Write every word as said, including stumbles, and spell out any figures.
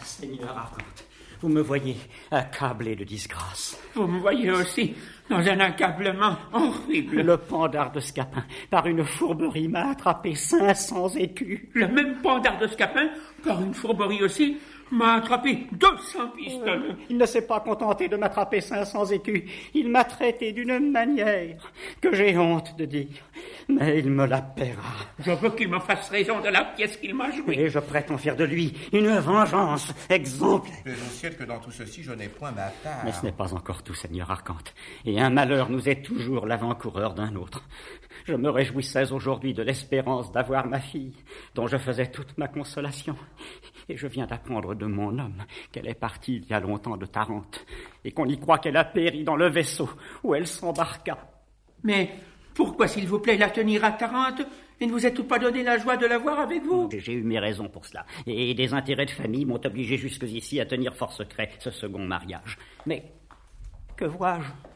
Seigneur Arcante, vous me voyez accablé de disgrâce. Vous me voyez aussi dans un accablement horrible. Le pendard de Scapin, par une fourberie, m'a attrapé cinq cents écus. Le même pendard de Scapin, par une fourberie aussi, m'a attrapé deux cents pistolets. Euh, il ne s'est pas contenté de m'attraper cinq cents écus. Il m'a traité d'une manière que j'ai honte de dire. Mais il me la paiera. Je veux qu'il me fasse raison de la pièce qu'il m'a jouée. Et je prétends faire de lui une vengeance exemplaire. Mais au ciel que dans tout ceci, je n'ai point ma part. Mais ce n'est pas encore tout, Seigneur Arcante. Et un malheur nous est toujours l'avant-coureur d'un autre. Je me réjouissais aujourd'hui de l'espérance d'avoir ma fille, dont je faisais toute ma consolation. Et je viens d'apprendre de mon homme qu'elle est partie il y a longtemps de Tarente, et qu'on y croit qu'elle a péri dans le vaisseau où elle s'embarqua. Mais pourquoi, s'il vous plaît, la tenir à Tarente et ne vous êtes pas donné la joie de la voir avec vous? J'ai eu mes raisons pour cela, et des intérêts de famille m'ont obligé jusqu'ici à tenir fort secret ce second mariage. Mais que vois-je?